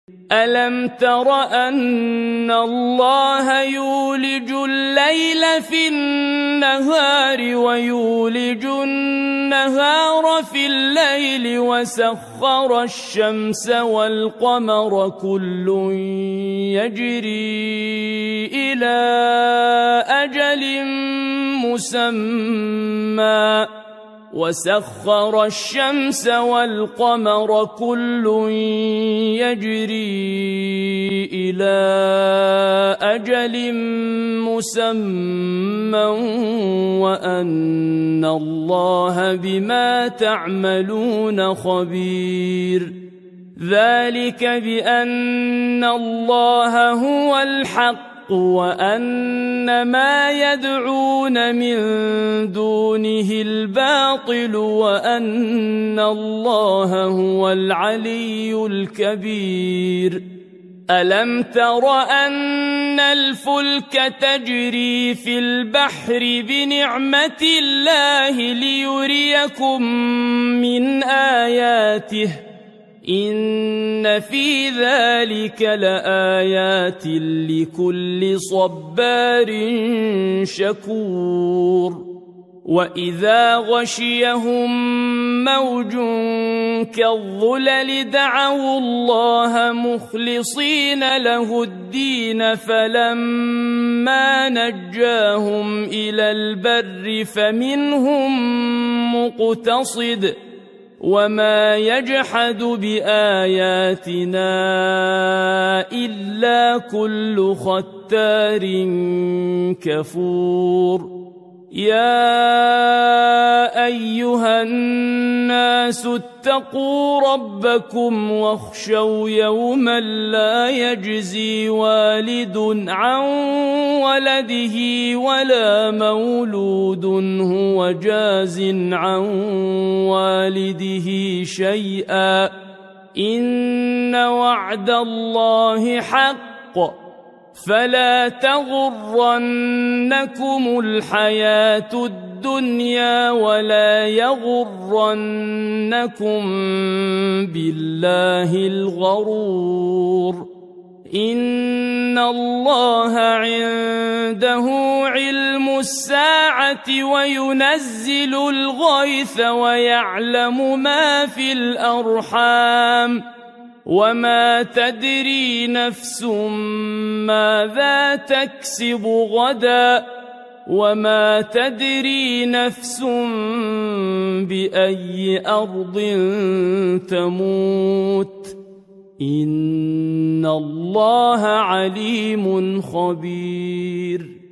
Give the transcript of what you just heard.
ألم تر أن الله يولج الليل في النهار ويولج النهار في الليل وسخر الشمس والقمر كل يجري إلى أجل مسمى وسخر الشمس والقمر كل يجري إلى أجل مسمى وأن الله بما تعملون خبير ذلك بأن الله هو الحق وأن ما يدعون من دونه الباطل وأن الله هو العلي الكبير ألم تر أن الفلك تجري في البحر بنعمة الله ليريكم من آياته إن في ذلك لآيات لكل صبار شكور وإذا غشيهم موج كالظلل دعوا الله مخلصين له الدين فلما نجاهم إلى البر فمنهم مقتصد وما يجحد بآياتنا إلا كل ختار كفور يا أيها الناس اتقوا ربكم واخشوا يوما لا يجزي والد عن ولده ولا مولود هو جاز عن والده شيئا إن وعد الله حق فلا تغرنكم الحياة الدنيا ولا يغرنكم بالله الغرور إن الله عنده علم الساعة وينزل الغيث ويعلم ما في الأرحام وما تدري نفس ماذا تكسب غدا وما تدري نفس بأي أرض تموت إن الله عليم خبير